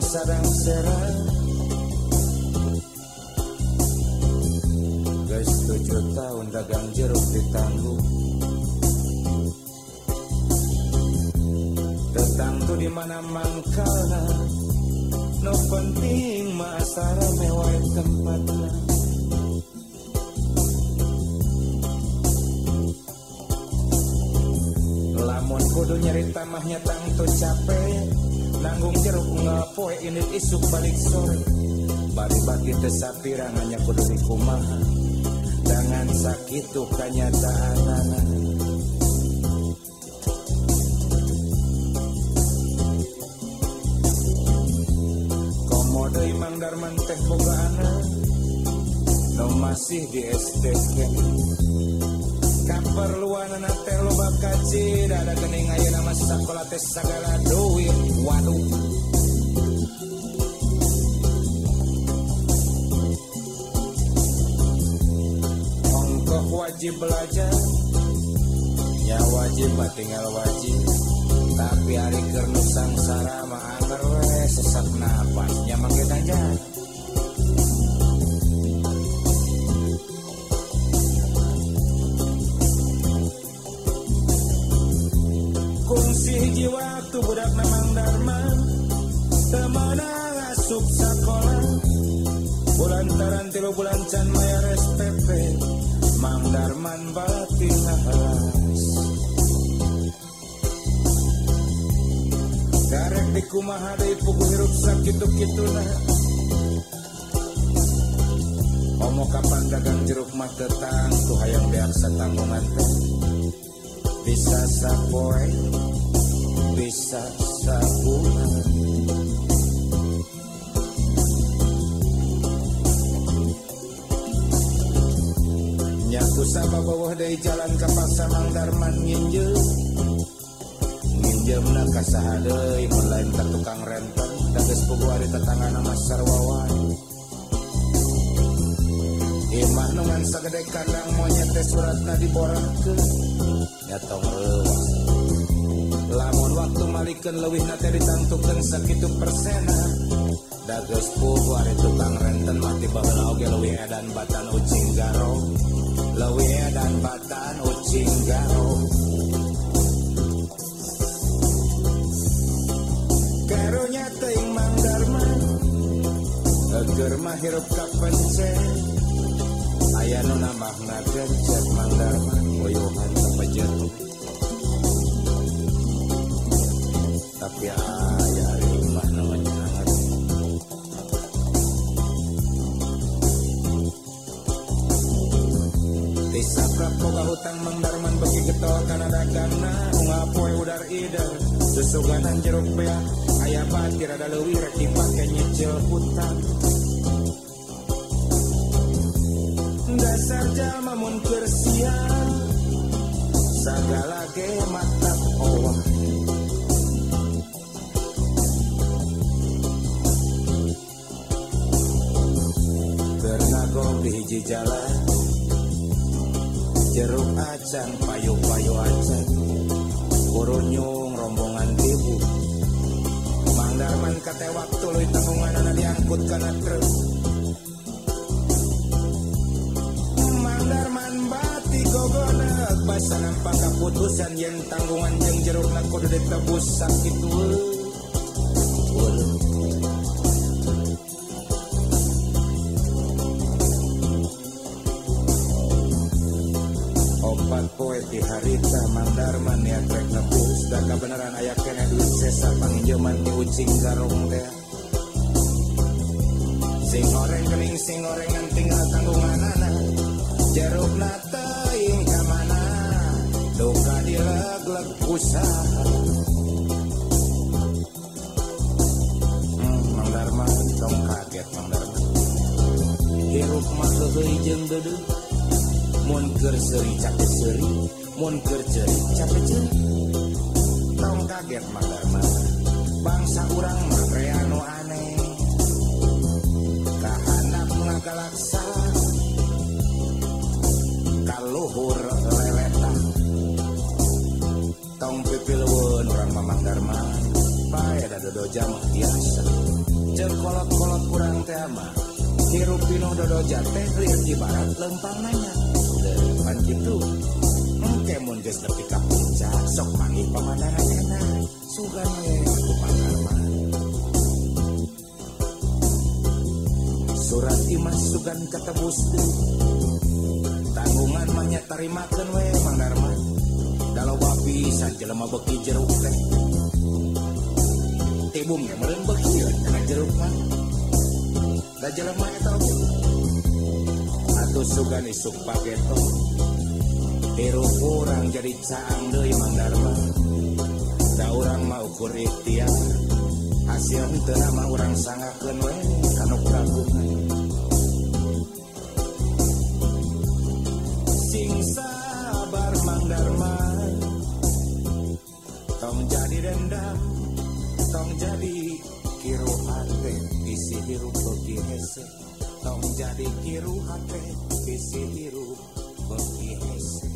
sadang serang guys 7 tahun dagang jeruk ditanggung datang tuh di mana mangkalna no penting masalah mewah tempatna lamun kudu nyari tamahnya tang tuh capek nanggung jeruk ngapoe ini isuk balik sore bari bagi tesapirang hanya kudu dikumaha dengan sakit tuh kenyataan komodo Mang Darman teh bogaana no masih di SDK kaperluan anak teh loba kaji ada gening ayeuna mah sakola teh sagala duit waduh ongkoh wajib belajar ya wajib mah tinggal wajib tapi hari keur nu sangsara mah anger we sesak napas nya mangge aja hiji waktu budak Mang Darman temana ngasup sakola bulantaran 3 bulan can mayar SPP Mang Darman batin nahas karek di kumaha deui puguh hirup sakitu-kituna omo kapan dagang jeruk mah tetang tuh hayang beak satanggungan teh bisa sapoe bisa sabulan nyaku sababawah dari jalan ke pasar Mang Darman nginjem na kasaha deui mun lain ka tukang renten da geus puguh ari tetangana mas sarwawan imah nu ngan sagede kandang monyet teh suratna diborahkeun nya tong leuwas lamun waktu malikeun leuwihna teh ditangtukeun sakitu persena da geus puguh ari tukang renten mah ti baheula oge leuwih edan batan ucing garo leuwih edan batan ucing garo karunya teuing Mang Darman eger mah hirup ka pencet aya nu nambahna gencet Mang Darman boyohan sapejet tapi aya imah namanya hangat disaprak boga hutang Mang Darman bagi getol kana dagangna ngapoe udar idar susuganan jeruk beak aya batir ada leuwih rek dipake nyicil hutang dasar jalma mun keur sial sagala ge matap owah keur ngagong di hiji jalan jeruk acan payu-payu acan kurunyung rombongan ibu Mang Darman kate waktu leuwih tanggunganana diangkut kana truk Mang Darman bati gogoneuk basa nampak kaputusan yen tanggungan jeung jerukna kudu ditebus sakitu opat poe ti harita Mang Darman niat rek nebus da kabeneran aya keneh duit sesa panginjeman ti ucing garong teh sing goreng kening sing gorengan tinggal tanggunganana jerukna teuing ka mana duka dileg-leg usaha Mang Darman tong kaget Mang Darman hirup mah heuheuy jeung deudeuh mun keur seuri capek seuri mun keur ceuri capek ceuri tong kaget Mang Darman bangsa urang mah rea nu aneh kahandap ngagalaksa kaluhur leletan tong pipileueun urang Mang Darman bae da dodo jam biasa Ieu kolot-kolot kurang teh mah hirup pino dodo jateh lihat ibarat lempang nanya pan kitu engke mun geus nepi ka puncak sok manggih pamandangan enak sugan we atuh Mandarma. Surat imas sugan katebus tanggungan mah nya tarimakeun we Mandarma. Daloba pisan jelema beki jeruk teh tibung ge meureun beki kana jeruk mah da jelema eta oge atuh sugan isuk pageto tiru urang jadi caang deui Mandarma. Da urang mah ukur ikhtiar hasil teu mah urang sangakeun we kanu pragungan sing sabar Mandarma tong jadi dendam tong jadi kiru hate isi hirup beuki hese tong jadi kiru hate isi hirup beuki hese.